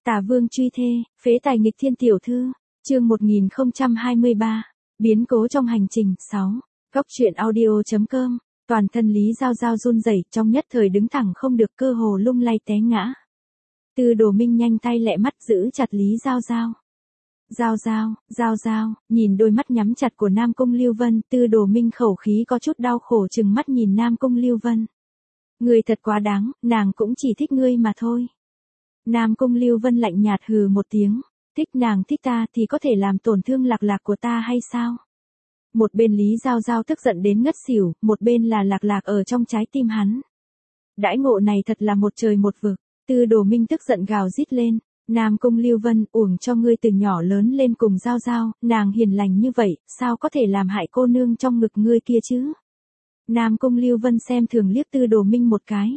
Tả Vương truy thê, phế tài nghịch thiên tiểu thư, chương 1023, biến cố trong hành trình, 6, Góc truyện audio.com, toàn thân Lý Giao Giao run rẩy trong nhất thời đứng thẳng không được cơ hồ lung lay té ngã. Tư Đồ Minh nhanh tay lẹ mắt giữ chặt Lý Giao Giao. Giao Giao, nhìn đôi mắt nhắm chặt của Nam Cung Lưu Vân, Tư Đồ Minh khẩu khí có chút đau khổ trừng mắt nhìn Nam Cung Lưu Vân. Ngươi thật quá đáng, nàng cũng chỉ thích ngươi mà thôi. Nam Cung Lưu Vân lạnh nhạt hừ một tiếng, thích nàng thích ta thì có thể làm tổn thương Lạc Lạc của ta hay sao? Một bên Lý Giao Giao tức giận đến ngất xỉu, một bên là Lạc Lạc ở trong trái tim hắn. Đãi ngộ này thật là một trời một vực. Tư Đồ Minh tức giận gào rít lên, Nam Cung Lưu Vân, uổng cho ngươi từ nhỏ lớn lên cùng Giao Giao, nàng hiền lành như vậy, sao có thể làm hại cô nương trong ngực ngươi kia chứ? Nam Cung Lưu Vân xem thường liếc Tư Đồ Minh một cái.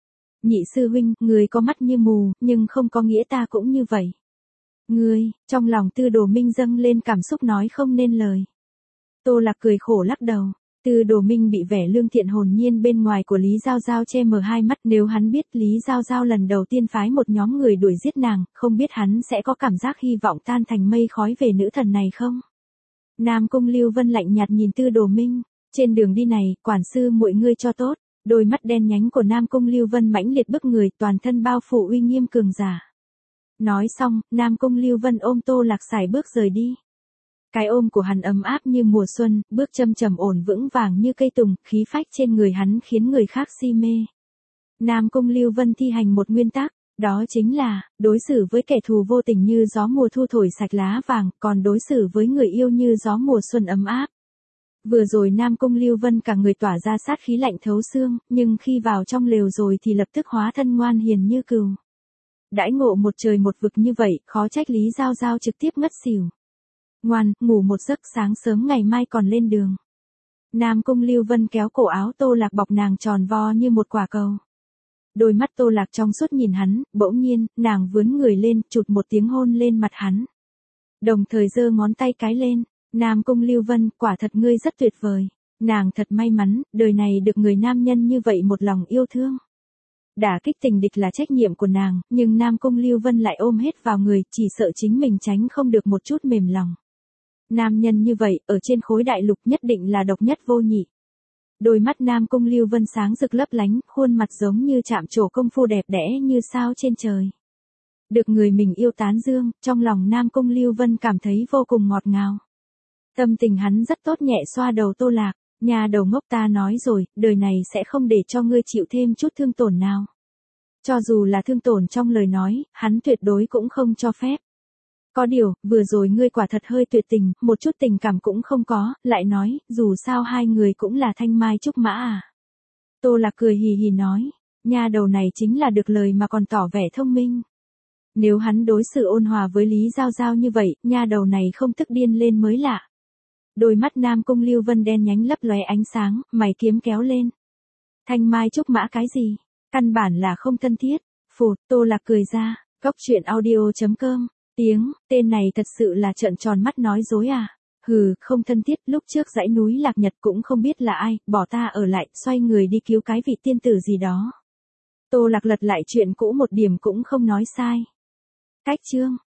Nhị sư huynh, người có mắt như mù, nhưng không có nghĩa ta cũng như vậy. Ngươi, trong lòng Tư Đồ Minh dâng lên cảm xúc nói không nên lời. Tô Lạc cười khổ lắc đầu. Tư Đồ Minh bị vẻ lương thiện hồn nhiên bên ngoài của Lý Giao Giao che mờ hai mắt, nếu hắn biết Lý Giao Giao lần đầu tiên phái một nhóm người đuổi giết nàng, không biết hắn sẽ có cảm giác hy vọng tan thành mây khói về nữ thần này không? Nam Cung Lưu Vân lạnh nhạt nhìn Tư Đồ Minh, trên đường đi này, quản sư muội ngươi cho tốt. Đôi mắt đen nhánh của Nam Cung Lưu Vân mãnh liệt bức người, toàn thân bao phủ uy nghiêm cường giả. Nói xong, Nam Cung Lưu Vân ôm Tô Lạc sải bước rời đi. Cái ôm của hắn ấm áp như mùa xuân, bước châm trầm ổn vững vàng như cây tùng, khí phách trên người hắn khiến người khác si mê. Nam Cung Lưu Vân thi hành một nguyên tắc, đó chính là, đối xử với kẻ thù vô tình như gió mùa thu thổi sạch lá vàng, còn đối xử với người yêu như gió mùa xuân ấm áp. Vừa rồi Nam Cung Lưu Vân cả người tỏa ra sát khí lạnh thấu xương, nhưng khi vào trong lều rồi thì lập tức hóa thân ngoan hiền như cừu. Đãi ngộ một trời một vực như vậy, khó trách Lý Giao Giao trực tiếp ngất xỉu. Ngoan, ngủ một giấc, sáng sớm ngày mai còn lên đường. Nam Cung Lưu Vân kéo cổ áo Tô Lạc bọc nàng tròn vo như một quả cầu. Đôi mắt Tô Lạc trong suốt nhìn hắn, bỗng nhiên, nàng vướn người lên, chụt một tiếng hôn lên mặt hắn. Đồng thời giơ ngón tay cái lên. Nam Cung Lưu Vân, quả thật ngươi rất tuyệt vời. Nàng thật may mắn, đời này được người nam nhân như vậy một lòng yêu thương. Đả kích tình địch là trách nhiệm của nàng, nhưng Nam Cung Lưu Vân lại ôm hết vào người, chỉ sợ chính mình tránh không được một chút mềm lòng. Nam nhân như vậy, ở trên khối đại lục nhất định là độc nhất vô nhị. Đôi mắt Nam Cung Lưu Vân sáng rực lấp lánh, khuôn mặt giống như chạm trổ công phu đẹp đẽ như sao trên trời. Được người mình yêu tán dương, trong lòng Nam Cung Lưu Vân cảm thấy vô cùng ngọt ngào. Tâm tình hắn rất tốt, nhẹ xoa đầu Tô Lạc, nhà đầu ngốc, ta nói rồi, đời này sẽ không để cho ngươi chịu thêm chút thương tổn nào. Cho dù là thương tổn trong lời nói, hắn tuyệt đối cũng không cho phép. Có điều, vừa rồi ngươi quả thật hơi tuyệt tình, một chút tình cảm cũng không có, lại nói, dù sao hai người cũng là thanh mai trúc mã à. Tô Lạc cười hì hì nói, nhà đầu này chính là được lời mà còn tỏ vẻ thông minh. Nếu hắn đối xử ôn hòa với Lý Giao Giao như vậy, nha đầu này không tức điên lên mới lạ. Đôi mắt Nam Cung Lưu Vân đen nhánh lấp lóe ánh sáng, mày kiếm kéo lên. Thanh mai trúc mã cái gì? Căn bản là không thân thiết. Phụt, Tô Lạc cười ra, Góc truyện audio.com, tên này thật sự là trợn tròn mắt nói dối à? Hừ, không thân thiết, lúc trước dãy núi Lạc Nhật cũng không biết là ai, bỏ ta ở lại, xoay người đi cứu cái vị tiên tử gì đó. Tô Lạc lật lại chuyện cũ một điểm cũng không nói sai. Cách chương